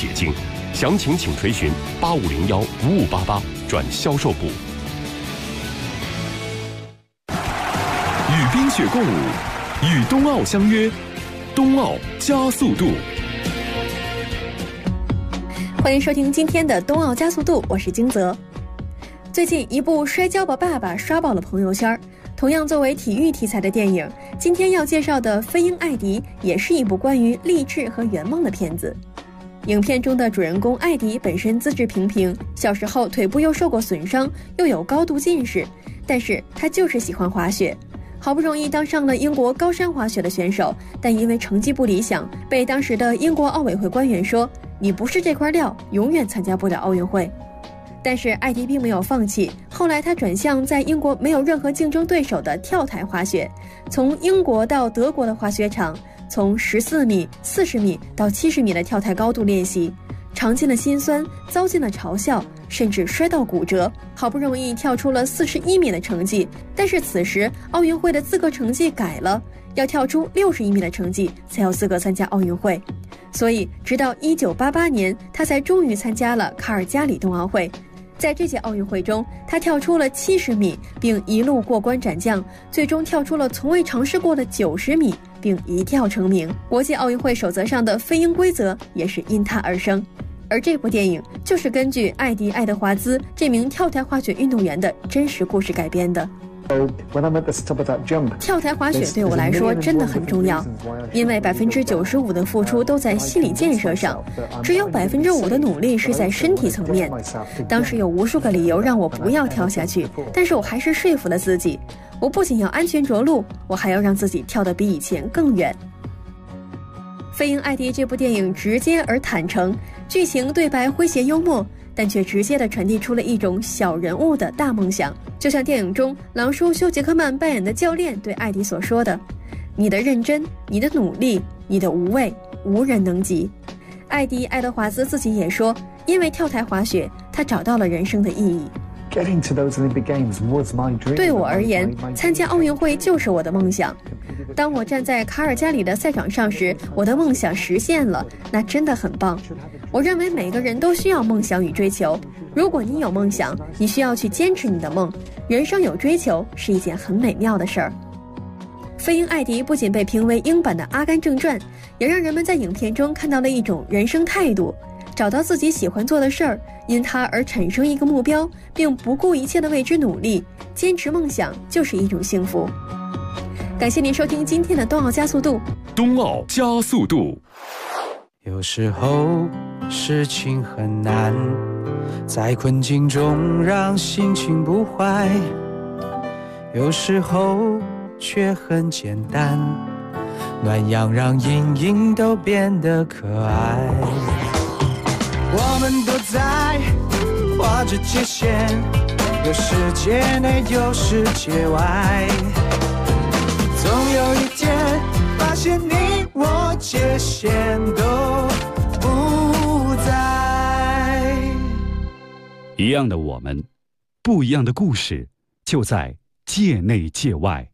解禁，详情请垂询8501-5588转销售部。 与冰雪共舞，与冬奥相约，冬奥加速度。 欢迎收听今天的冬奥加速度，我是金泽。最近一部《摔跤吧，爸爸》刷爆了朋友圈。同样作为体育题材的电影，今天要介绍的《飞鹰艾迪》也是一部关于励志和圆梦的片子。影片中的主人公艾迪本身资质平平，小时候腿部又受过损伤，又有高度近视，但是他就是喜欢滑雪。好不容易当上了英国高山滑雪的选手，但因为成绩不理想，被当时的英国奥委会官员说：“你不是这块料，永远参加不了奥运会。”但是艾迪并没有放弃，后来他转向在英国没有任何竞争对手的跳台滑雪，从英国到德国的滑雪场，从14米、40米到70米的跳台高度练习，尝尽了辛酸，遭尽了嘲笑，甚至摔到骨折，好不容易跳出了41米的成绩。但是此时奥运会的资格成绩改了，要跳出61米的成绩才有资格参加奥运会。所以直到1988年，他才终于参加了卡尔加里冬奥会。在这届奥运会中，他跳出了70米，并一路过关斩将，最终跳出了从未尝试过的90米，并一跳成名。国际奥运会守则上的飞鹰规则也是因他而生。而这部电影就是根据艾迪·爱德华兹这名跳台滑雪运动员的真实故事改编的。跳台滑雪对我来说真的很重要，因为95%的付出都在心理建设上，只有5%的努力是在身体层面。当时有无数个理由让我不要跳下去，但是我还是说服了自己，我不仅要安全着陆，我还要让自己跳得比以前更远。飞鹰艾迪这部电影直接而坦诚，剧情对白诙谐幽默，但却直接地传递出了一种小人物的大梦想。就像电影中狼叔休·杰克曼扮演的教练对艾迪所说的：“你的认真，你的努力，你的无畏，无人能及。”艾迪·爱德华兹自己也说，因为跳台滑雪，他找到了人生的意义。对我而言，参加奥运会就是我的梦想。当我站在卡尔加里的赛场上时，我的梦想实现了，那真的很棒。我认为每个人都需要梦想与追求。如果你有梦想，你需要去坚持你的梦。人生有追求是一件很美妙的事儿。飞鹰艾迪不仅被评为英版的《阿甘正传》，也让人们在影片中看到了一种人生态度。找到自己喜欢做的事儿，因它而产生一个目标，并不顾一切的为之努力，坚持梦想就是一种幸福。感谢您收听今天的冬奥加速度。 冬奥加速度。 有时候事情很难，在困境中让心情不坏，有时候却很简单，暖阳让阴影都变得可爱。我们都在画着界限，有世界内有世界外，总有一天发现你我界限都不在。 一样的我们，不一样的故事，就在界内界外。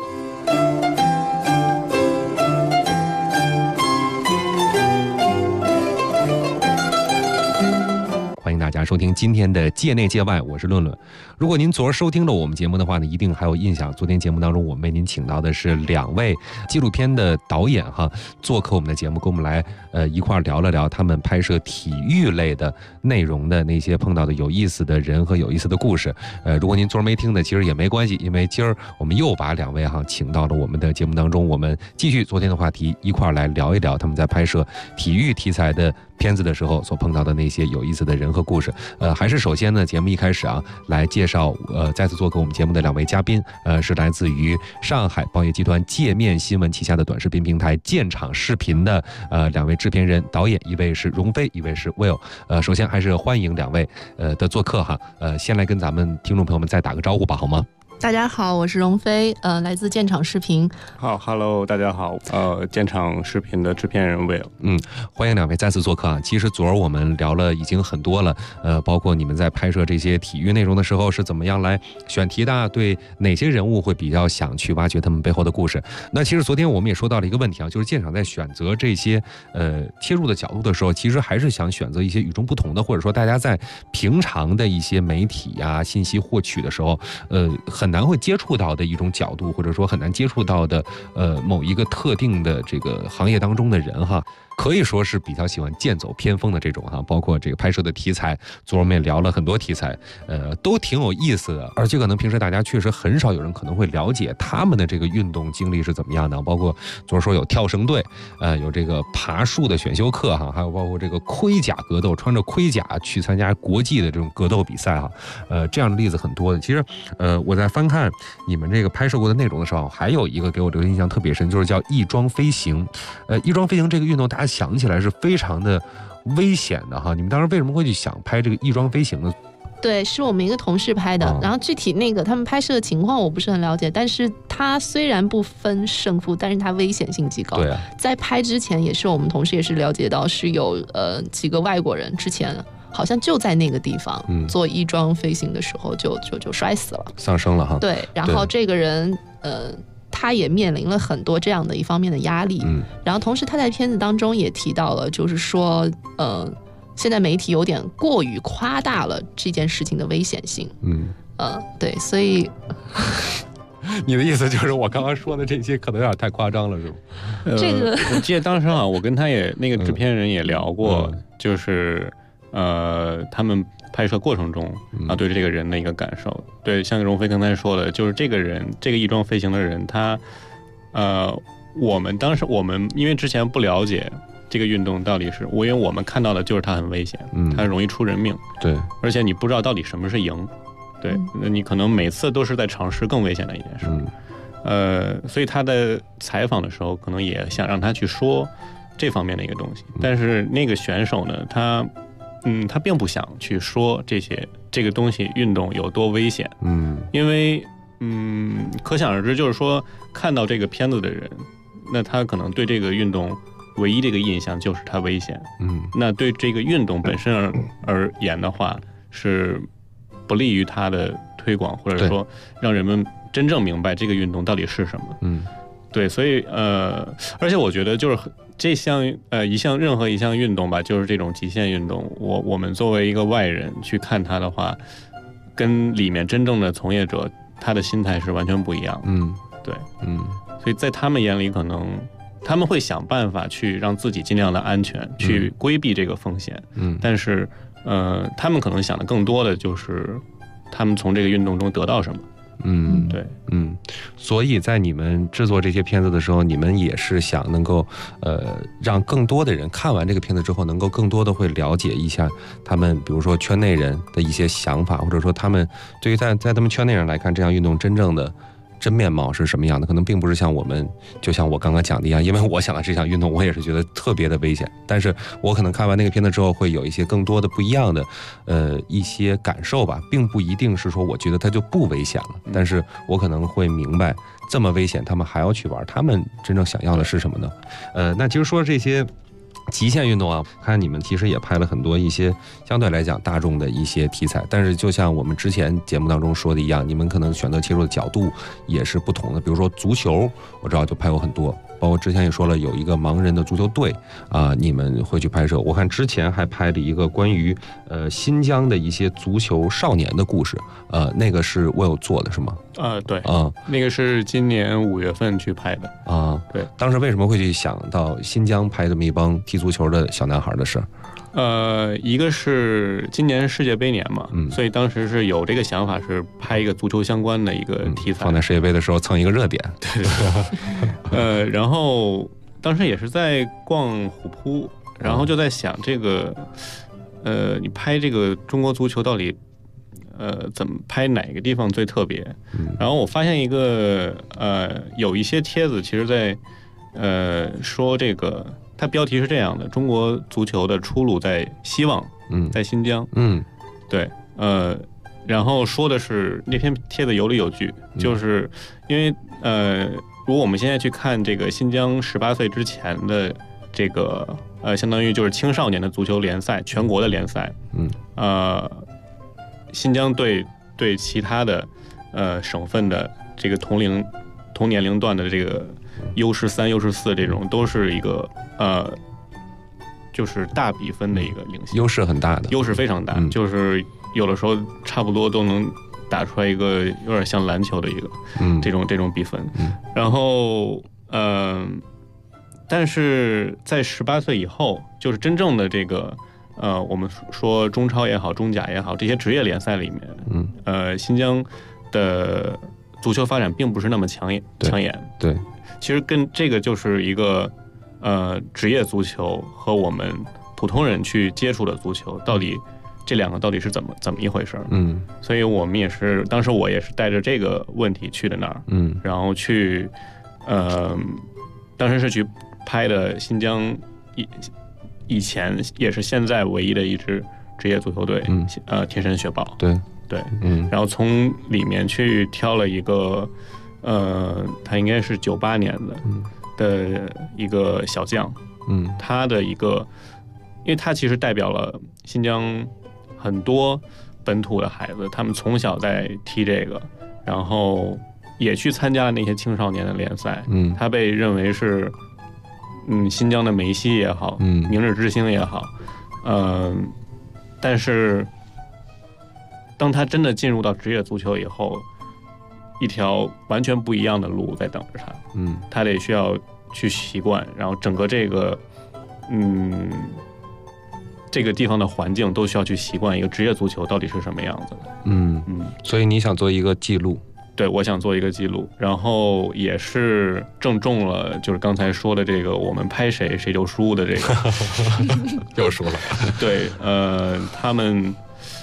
欢迎大家收听今天的界内界外，我是论论。如果您昨儿收听了我们节目的话呢，一定还有印象。昨天节目当中，我们为您请到的是2位纪录片的导演做客我们的节目，跟我们来一块儿聊了聊他们拍摄体育类的内容的那些碰到的有意思的人和有意思的故事。如果您昨儿没听的，其实也没关系，因为今儿我们又把2位请到了我们的节目当中，我们继续昨天的话题，一块儿来聊一聊他们在拍摄体育题材的片子的时候所碰到的那些有意思的人和故事。还是首先呢，节目一开始来介绍再次做客我们节目的2位嘉宾，是来自于上海报业集团界面新闻旗下的短视频平台建厂视频的2位制片人导演，一位是荣飞，一位是 Will。首先还是欢迎2位的做客先来跟咱们听众朋友们再打个招呼吧，好吗？ 大家好，我是荣飞，来自建厂视频。 好 ，Hello， 大家好，建厂视频的制片人 Will。 欢迎两位再次做客啊。其实昨儿我们聊了已经很多了，包括你们在拍摄这些体育内容的时候是怎么样来选题的，对哪些人物会比较想去挖掘他们背后的故事。那其实昨天我们也说到了一个问题啊，就是建厂在选择这些切入的角度的时候，其实还是想选择一些与众不同的，或者说大家在平常的一些媒体呀、信息获取的时候，很难会接触到的一种角度，或者说很难接触到的某一个特定的这个行业当中的人哈。可以说是比较喜欢剑走偏锋的这种哈，包括这个拍摄的题材，昨儿我们也聊了很多题材，都挺有意思的，而且可能平时大家确实很少有人可能会了解他们的这个运动经历是怎么样的，包括昨儿说有跳绳队，有这个爬树的选修课哈，还有包括这个盔甲格斗，穿着盔甲去参加国际的这种格斗比赛哈，这样的例子很多的。其实，我在翻看你们这个拍摄过的内容的时候，还有一个给我留印象特别深，就是叫翼装飞行。翼装飞行这个运动，大家想起来是非常的危险的哈。你们当时为什么会去想拍这个翼装飞行呢？ 对，是我们一个同事拍的，然后具体那个他们拍摄的情况我不是很了解，但是他虽然不分胜负，但是他危险性极高。 对啊， 在拍之前也是我们同事也是了解到是有几个外国人之前好像就在那个地方做翼装飞行的时候就摔死了， 丧生了哈。 对，然后这个人他也面临了很多这样的一方面的压力，然后同时他在片子当中也提到了，就是说现在媒体有点过于夸大了这件事情的危险性，对，所以你的意思就是我刚刚说的这些可能有点太夸张了，是吗？ 这个我记得当时啊，我跟他也那个制片人也聊过，就是他们拍摄过程中啊，对这个人的一个感受。对，像荣飞刚才说的，就是这个人，这个翼装飞行的人，他我们当时因为之前不了解这个运动到底是，因为我们看到的就是它很危险，它容易出人命， 对， 而且你不知道到底什么是赢，对，你可能每次都是在尝试更危险的一件事，所以他在采访的时候，可能也想让他去说这方面的一个东西，但是那个选手呢，他并不想去说这个东西运动有多危险，因为可想而知，就是说看到这个片子的人，那他可能对这个运动唯一的一个印象就是它危险，那对这个运动本身而言的话，是不利于它的推广，或者说让人们真正明白这个运动到底是什么。对，所以而且我觉得就是这项任何一项运动吧，就是这种极限运动，我们作为一个外人去看它的话，跟里面真正的从业者他的心态是完全不一样的。对，所以在他们眼里，可能他们会想办法去让自己尽量的安全，去规避这个风险。但是他们可能想的更多的就是他们从这个运动中得到什么。对， 所以在你们制作这些片子的时候，你们也是想能够让更多的人看完这个片子之后，能够更多的会了解一下他们，比如说圈内人的一些想法，或者说他们对于在他们圈内人来看，这项运动真正的真面貌是什么样的，可能并不是像我们，就像我刚刚讲的一样，因为我想的这项运动，我也是觉得特别的危险，但是我可能看完那个片子之后，会有一些更多的不一样的一些感受吧，并不一定是说我觉得它就不危险了，但是我可能会明白这么危险他们还要去玩，他们真正想要的是什么呢？那其实说这些极限运动啊，看你们其实也拍了很多一些相对来讲大众的一些题材，但是就像我们之前节目当中说的一样，你们可能选择切入的角度也是不同的。比如说足球，我知道就拍过很多，包括之前也说了有一个盲人的足球队啊，你们会去拍摄。我看之前还拍了一个关于新疆的一些足球少年的故事，那个是Will做的是吗？ 对，那个是今年5月份去拍的啊。对，当时为什么会去想到新疆拍这么一帮踢足球的小男孩的事？ 一个是今年世界杯年嘛，所以当时是有这个想法，是拍一个足球相关的一个题材， 放在世界杯的时候蹭一个热点。 对，然后当时也是在逛虎扑，然后就在想这个，你拍这个中国足球到底，怎么拍哪个地方最特别？然后我发现一个，有一些帖子其实在，说这个。它标题是这样的：中国足球的出路在希望，在新疆。对， 然后说的是那篇帖子有理有据，就是因为如果我们现在去看这个新疆18岁之前的这个相当于就是青少年的足球联赛，全国的联赛，新疆对其他的省份的这个同年龄段的这个U13、U14这种都是一个就是大比分的一个领先， 优势很大的， 优势非常大，就是有的时候差不多都能打出来一个有点像篮球的一个这种比分，然后但是在18岁以后，就是真正的这个我们说中超也好，中甲也好，这些职业联赛里面，新疆的足球发展并不是那么抢眼。 对， 其实跟这个就是一个职业足球和我们普通人去接触的足球，到底这两个到底是怎么一回事？所以我们也是，当时我也是带着这个问题去的那儿，然后去，当时是去拍的新疆以前也是现在唯一的一支职业足球队，天山雪豹，对，然后从里面去挑了一个，他应该是98年的一个小将，他的一个，因为他其实代表了新疆很多本土的孩子，他们从小在踢这个，然后也去参加了那些青少年的联赛，他被认为是新疆的梅西也好，明日之星也好，但是当他真的进入到职业足球以后，一条完全不一样的路在等着他，他得需要去习惯，然后整个这个这个地方的环境都需要去习惯一个职业足球到底是什么样子的。 所以你想做一个记录？ 对，我想做一个记录，然后也是正中了就是刚才说的这个我们拍谁就输的这个又输了。 对，他们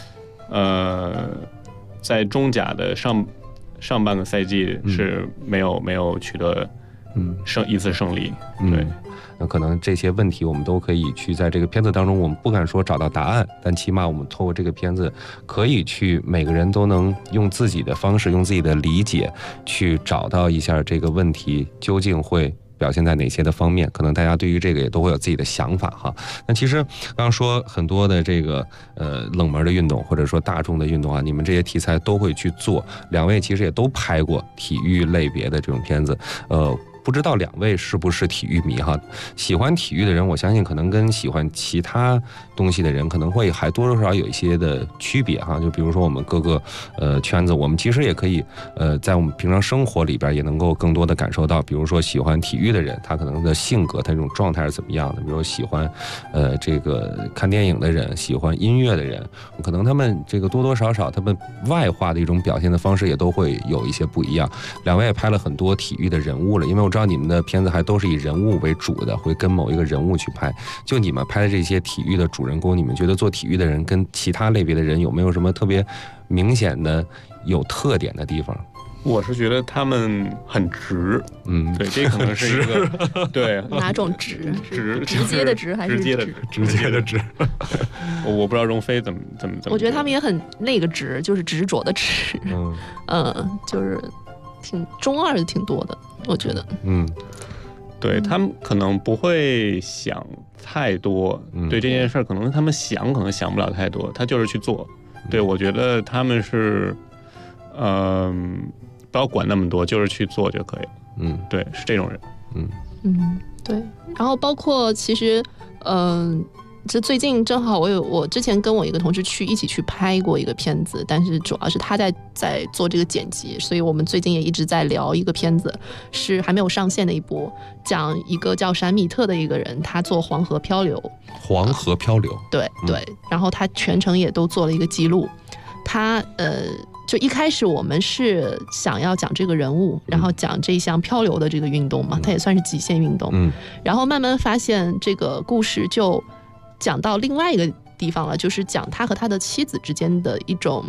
在中甲的上半个赛季是没有取得一次胜利。对， 那可能这些问题我们都可以去在这个片子当中，我们不敢说找到答案，但起码我们透过这个片子可以去每个人都能用自己的方式，用自己的理解去找到一下这个问题究竟会表现在哪些的方面，可能大家对于这个也都会有自己的想法哈。那其实刚刚说很多的这个冷门的运动或者说大众的运动啊，你们这些题材都会去做，两位其实也都拍过体育类别的这种片子，不知道两位是不是体育迷哈？喜欢体育的人，我相信可能跟喜欢其他东西的人可能会还多多少少有一些的区别哈。就比如说我们各个圈子，我们其实也可以在我们平常生活里边也能够更多的感受到，比如说喜欢体育的人，他可能的性格，他这种状态是怎么样的？比如说喜欢这个看电影的人，喜欢音乐的人，可能他们这个多多少少他们外化的一种表现的方式也都会有一些不一样。两位也拍了很多体育的人物了，因为我知道你们的片子还都是以人物为主的，会跟某一个人物去拍。就你们拍的这些体育的主人公，你们觉得做体育的人跟其他类别的人有没有什么特别明显的有特点的地方？ 我是觉得他们很直，对，这可能是一个对哪种直？ 直接的直还是直接的直？ 我不知道荣飞怎么。 我觉得他们也很那个直，就是执着的直，就是挺中二的，挺多的，我觉得。 对，他们可能不会想太多，对这件事可能他们可能想不了太多，他就是去做。对，我觉得他们是，不要管那么多，就是去做就可以了。对，是这种人。 对。然后包括其实，这最近正好我之前跟我一个同事一起去拍过一个片子，但是主要是他在做这个剪辑，所以我们最近也一直在聊一个片子，是还没有上线的一部，讲一个叫闪米特的一个人，他做黄河漂流。 黄河漂流， 对，然后他全程也都做了一个记录。他就一开始我们是想要讲这个人物，然后讲这项漂流的这个运动嘛，它也算是极限运动。然后慢慢发现这个故事就讲到另外一个地方了，就是讲他和他的妻子之间的一种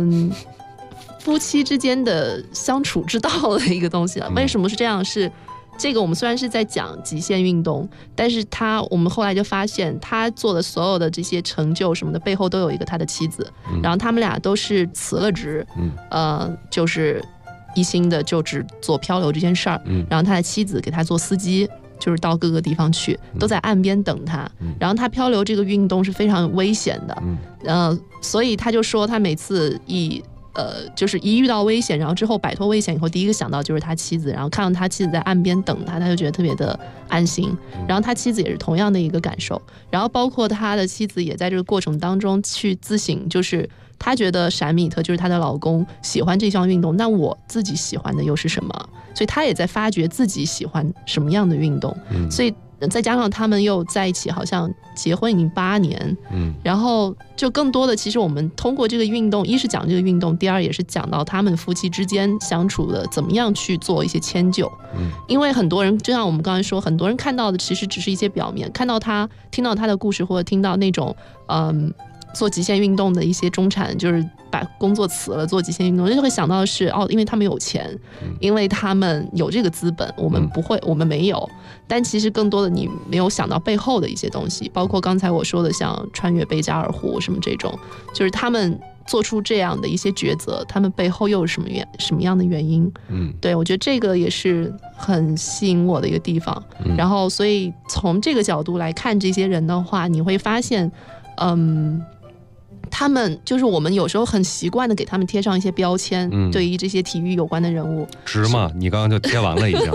夫妻之间的相处之道的一个东西了。为什么是这样？是这个我们虽然是在讲极限运动，但是我们后来就发现他做的所有的这些成就什么的背后都有一个他的妻子，然后他们俩都是辞了职，就是一心的就只做漂流这件事儿，然后他的妻子给他做司机，就是到各个地方去，都在岸边等他。然后他漂流这个运动是非常危险的，所以他就说他每次就是一遇到危险，然后之后摆脱危险以后，第一个想到就是他妻子，然后看到他妻子在岸边等他，他就觉得特别的安心。然后他妻子也是同样的一个感受，然后包括他的妻子也在这个过程当中去自省，就是他觉得闪米特就是他的老公喜欢这项运动，那我自己喜欢的又是什么？所以他也在发掘自己喜欢什么样的运动，所以再加上他们又在一起，好像结婚已经8年，然后就更多的，其实我们通过这个运动，一是讲这个运动，第二也是讲到他们夫妻之间相处的怎么样去做一些迁就。因为很多人，就像我们刚才说，很多人看到的其实只是一些表面，看到他，听到他的故事，或者听到那种做极限运动的一些中产，就是把工作辞了做极限运动，就会想到的是因为他们有钱，因为他们有这个资本，我们不会，我们没有。但其实更多的你没有想到背后的一些东西，包括刚才我说的像穿越贝加尔湖什么这种，就是他们做出这样的一些抉择，他们背后又有什么样的原因？对，我觉得这个也是很吸引我的一个地方。然后所以从这个角度来看这些人的话，你会发现他们就是我们有时候很习惯的给他们贴上一些标签，对于这些体育有关的人物， 值吗？你刚刚就贴完了已经。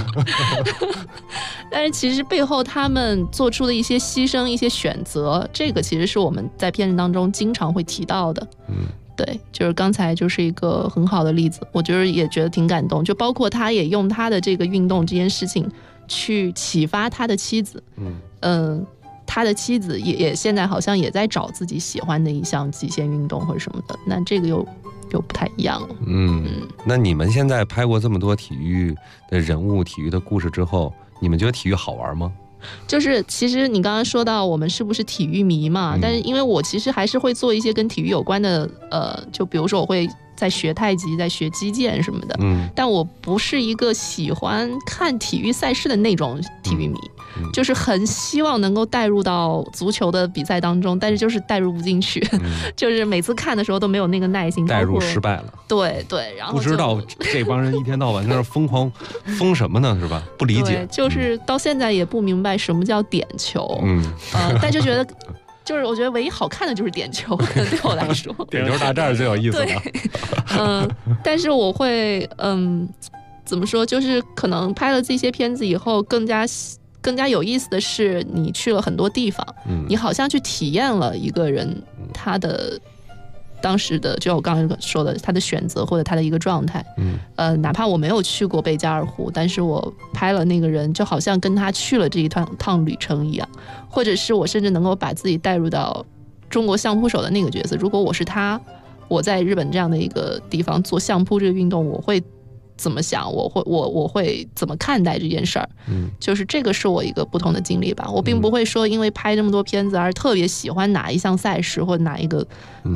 但是其实背后他们做出的一些牺牲、一些选择，这个其实是我们在片子当中经常会提到的。对，就是刚才就是一个很好的例子，我觉得也觉得挺感动。就包括他也用他的这个运动这件事情去启发他的妻子，他的妻子也现在好像也在找自己喜欢的一项极限运动或者什么的，那这个又不太一样了。 那你们现在拍过这么多体育的人物、体育的故事之后，你们觉得体育好玩吗？ 就是其实你刚刚说到我们是不是体育迷嘛，但是因为我其实还是会做一些跟体育有关的，就比如说我会在学太极，在学击剑什么的，但我不是一个喜欢看体育赛事的那种体育迷，就是很希望能够带入到足球的比赛当中，但是就是带入不进去，就是每次看的时候都没有那个耐心， 带入失败了。 对，然后不知道这帮人一天到晚在那疯狂疯什么呢，是吧？不理解， 就是到现在也不明白什么叫点球，但就觉得。就是我觉得唯一好看的就是点球，可能对我来说， 点球大战是最有意思的。 但是我会怎么说？就是可能拍了这些片子以后，更加有意思的是，你去了很多地方，你好像去体验了一个人他的当时的，就我刚才说的，他的选择或者他的一个状态。哪怕我没有去过贝加尔湖，但是我拍了那个人，就好像跟他去了这一趟旅程一样，或者是我甚至能够把自己带入到中国相扑手的那个角色。如果我是他，我在日本这样的一个地方做相扑这个运动，我会怎么想？我会怎么看待这件事儿？就是这个是我一个不同的经历吧。我并不会说因为拍这么多片子而特别喜欢哪一项赛事或哪一个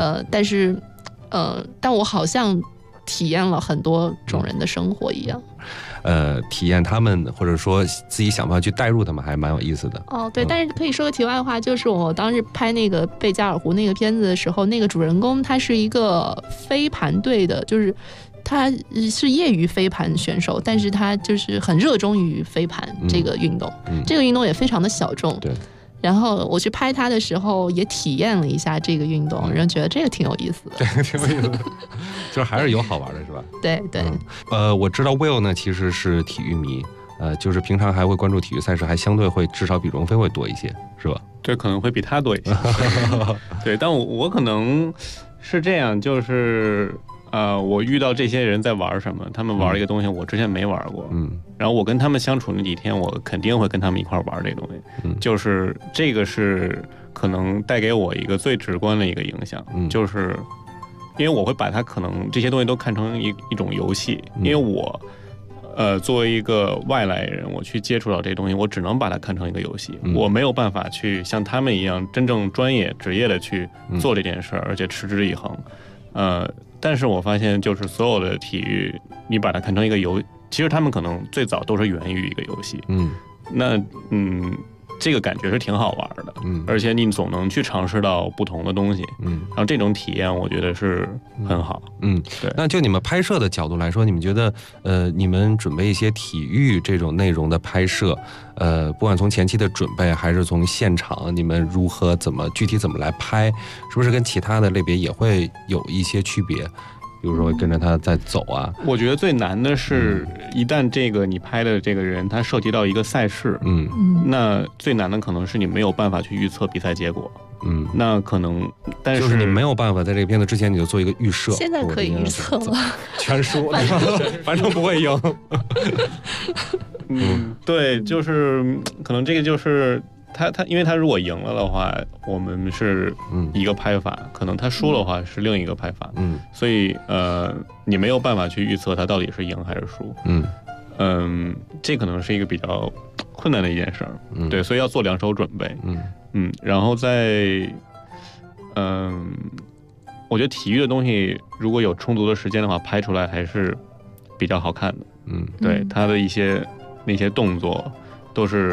但我好像体验了很多种人的生活一样。 体验他们，或者说自己想办法去带入他们，还蛮有意思的。 对，但是可以说个题外话，就是我当时拍那个贝加尔湖那个片子的时候，那个主人公他是一个飞盘队的，就是他是业余飞盘选手，但是他就是很热衷于飞盘这个运动，这个运动也非常的小众。 对。 然后我去拍他的时候，也体验了一下这个运动，然后觉得这个挺有意思的。 对，挺有意思的，就是还是有好玩的，是吧？ 对。 我知道 Will 呢其实是体育迷，就是平常还会关注体育赛事，还相对会至少比荣飞会多一些，是吧？ 对，可能会比他多一些。对，但我可能是这样，就是我遇到这些人在玩什么，他们玩一个东西我之前没玩过，然后我跟他们相处那几天，我肯定会跟他们一块玩这个东西，就是这个是可能带给我一个最直观的一个影响，就是因为我会把它可能这些东西都看成一种游戏，因为我作为一个外来人，我去接触到这些东西，我只能把它看成一个游戏，我没有办法去像他们一样真正专业职业的去做这件事，而且持之以恒。但是我发现就是所有的体育，你把它看成一个其实他们可能最早都是源于一个游戏。这个感觉是挺好玩的，而且你总能去尝试到不同的东西，然后这种体验我觉得是很好， 对。那就你们拍摄的角度来说，你们觉得，你们准备一些体育这种内容的拍摄，不管从前期的准备还是从现场，你们如何具体怎么来拍，是不是跟其他的类别也会有一些区别？比如说跟着他在走啊， 我觉得最难的是，一旦这个你拍的这个人他涉及到一个赛事，那最难的可能是你没有办法去预测比赛结果，那可能，但是就是你没有办法在这个片子之前你就做一个预设， 现在可以预测了， 全输，反正不会赢。 对，就是可能这个就是他，因为他如果赢了的话，我们是一个拍法，可能他输的话是另一个拍法，所以你没有办法去预测他到底是赢还是输，这可能是一个比较困难的一件事儿，对，所以要做2手准备，然后我觉得体育的东西如果有充足的时间的话，拍出来还是比较好看的，对，他的那些动作都是。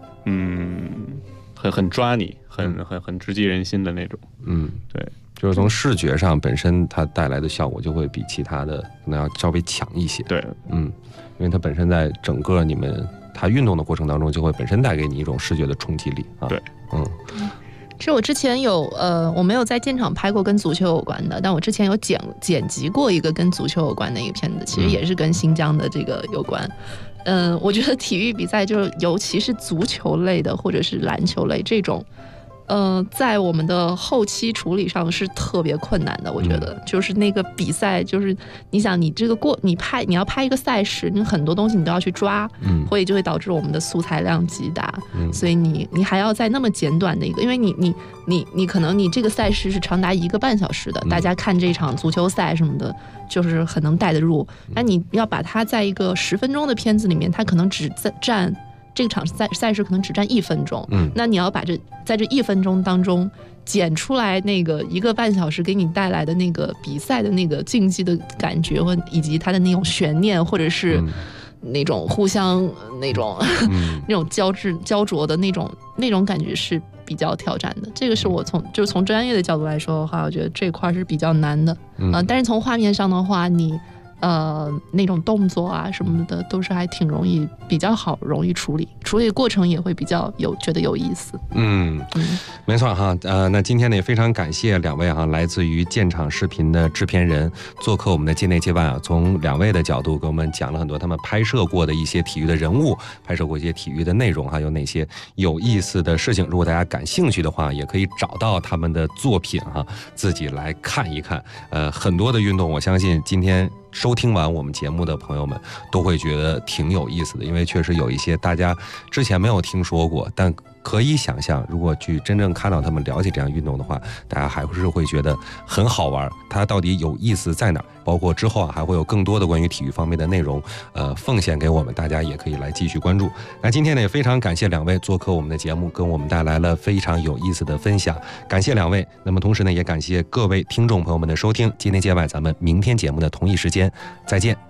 很抓你，很直击人心的那种。对， 就是从视觉上本身它带来的效果就会比其他的可能要稍微强一些。对，因为它本身在整个它运动的过程当中，就会本身带给你一种视觉的冲击力啊。 对， 其实我之前我没有在现场拍过跟足球有关的，但我之前有剪辑过一个跟足球有关的一个片子，其实也是跟新疆的这个有关。我觉得体育比赛就是尤其是足球类的或者是篮球类这种，在我们的后期处理上是特别困难的。我觉得就是那个比赛，就是你想你这个你要拍一个赛事，你很多东西你都要去抓，所以就会导致我们的素材量极大，所以你还要在那么简短的一个，因为你可能你这个赛事是长达1个半小时的，大家看这场足球赛什么的，就是很能带得入。那你要把它在一个10分钟的片子里面，它可能只占这场赛事可能只占1分钟，那你要把在这1分钟当中剪出来那个1个半小时给你带来的那个比赛的那个竞技的感觉，以及它的那种悬念，或者是那种互相那种焦灼的那种感觉是比较挑战的。这个是我从专业的角度来说的话，我觉得这块是比较难的。但是从画面上的话，你那种动作啊什么的都是还挺比较容易处理过程也会比较觉得有意思。 没错哈。那今天呢也非常感谢2位哈，来自于建厂视频的制片人做客我们的界内界外啊，从2位的角度给我们讲了很多他们拍摄过的一些体育的人物，拍摄过一些体育的内容哈，有哪些有意思的事情。如果大家感兴趣的话，也可以找到他们的作品哈，自己来看一看。很多的运动，我相信今天收听完我们节目的朋友们都会觉得挺有意思的，因为确实有一些大家之前没有听说过，但可以想象如果去真正看到他们了解这样运动的话，大家还是会觉得很好玩，它到底有意思在哪儿，包括之后还会有更多的关于体育方面的内容奉献给我们，大家也可以来继续关注。那今天呢也非常感谢2位做客我们的节目，跟我们带来了非常有意思的分享，感谢2位。那么同时呢也感谢各位听众朋友们的收听，界内界外咱们明天节目的同一时间再见。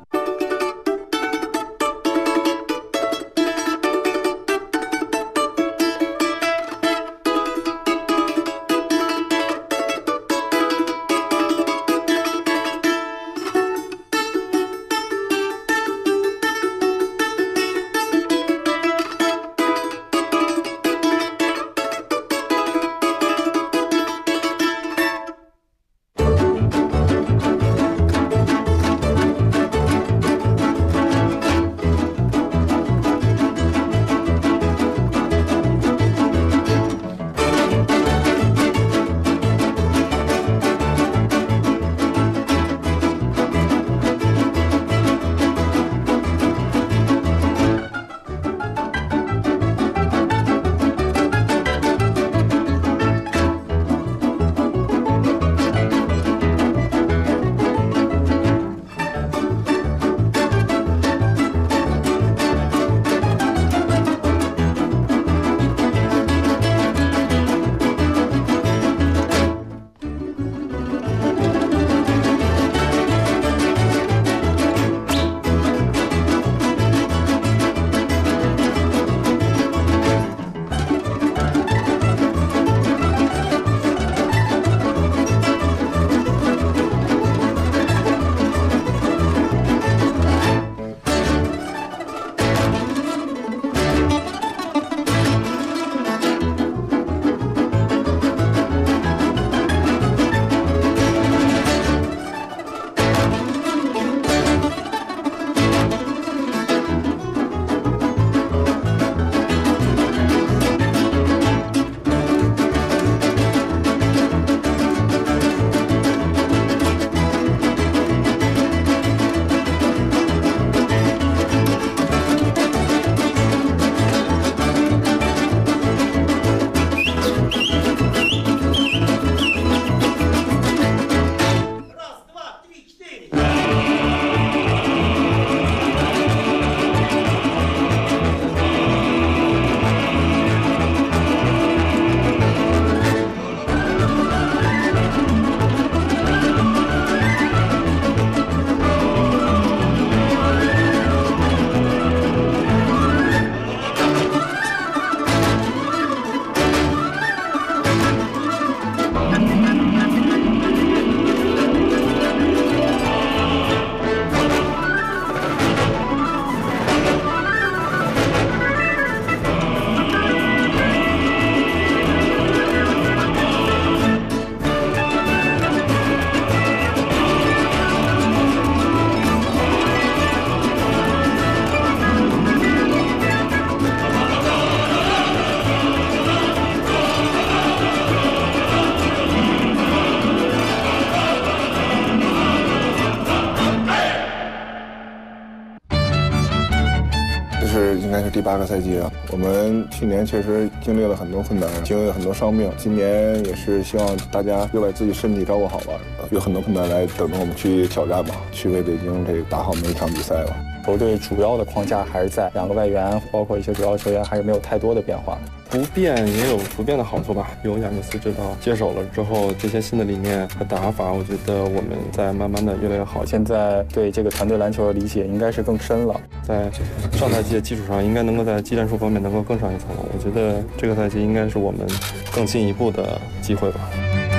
第8个赛季了。我们去年确实经历了很多困难，经历了很多伤病，今年也是希望大家就把自己身体照顾好吧，有很多困难来等着我们去挑战吧，去为北京这个打好每一场比赛吧。 球队主要的框架还是在2个外援，包括一些主要球员还是没有太多的变化。 不变也有不变的好处吧。有亚尼斯指导接手了之后，这些新的理念和打法，我觉得我们在慢慢的越来越好。 现在对这个团队篮球的理解应该是更深了， 在上赛季的基础上，应该能够在技战术方面能够更上一层楼。我觉得这个赛季应该是我们更进一步的机会吧。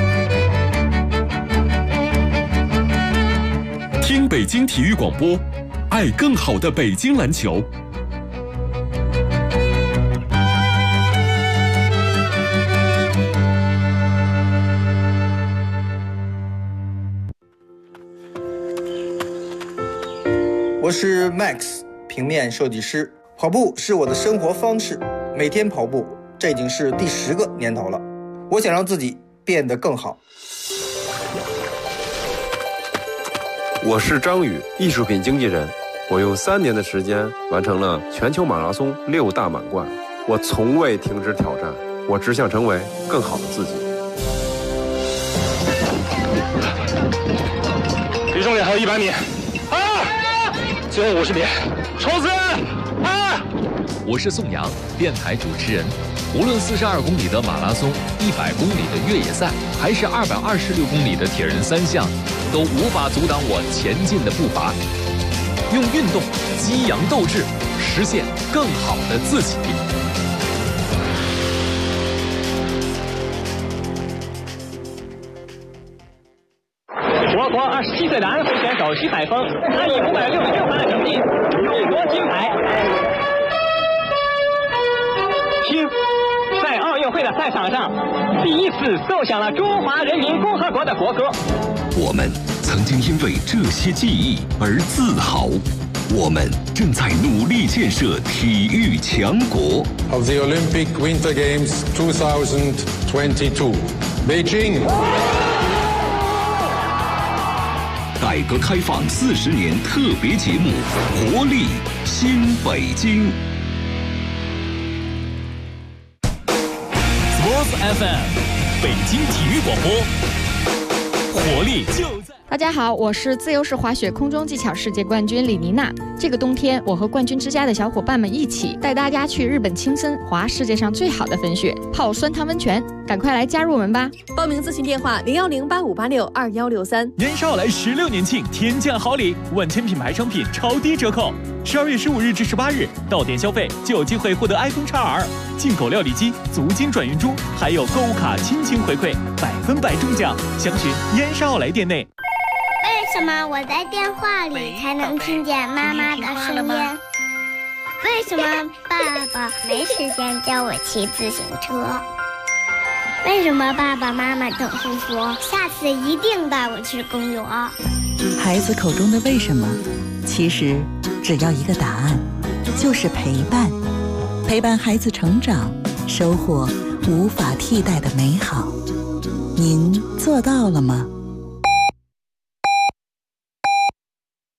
听北京体育广播，爱更好的北京篮球。 我是 Max， 平面设计师。跑步是我的生活方式，每天跑步，这已经是第10个年头了。我想让自己变得更好。 我是张宇，艺术品经纪人。我用3年的时间完成了全球马拉松6大满贯。我从未停止挑战，我只想成为更好的自己。 离终点还有100米。最后50米，冲刺！ 我是宋阳，电台主持人。无论42公里的马拉松、100公里的越野赛，还是226公里的铁人3项，都无法阻挡我前进的步伐。用运动激扬斗志，实现更好的自己。 我国27岁的安徽选手徐海峰，他以566分的成绩勇夺金牌。听，在奥运会的赛场上，第一次奏响了中华人民共和国的国歌。 我们曾经因为这些记忆而自豪，我们正在努力建设体育强国。 Of the Olympic Winter Games 2022, Beijing。 改革开放40年特别节目《活力新北京》。 Sports FM， 北京体育广播，活力就在。 大家好，我是自由式滑雪空中技巧世界冠军李妮娜。这个冬天，我和冠军之家的小伙伴们一起带大家去日本青森滑世界上最好的粉雪，泡酸汤温泉。赶快来加入我们吧！ 报名咨询电话01085862163。 年少来16年庆，天降好礼，万千品牌商品超低折扣。12月15日至18日，到店消费就有机会获得 iPhone XR、进口料理机、足金转运珠，还有购物卡亲情回馈，100%中奖。详询燕莎奥莱店内。 为什么我在电话里才能听见妈妈的声音？为什么爸爸没时间教我骑自行车？为什么爸爸妈妈总是说下次一定带我去公园？ 孩子口中的为什么，其实只要一个答案，就是陪伴。陪伴孩子成长，收获无法替代的美好。您做到了吗？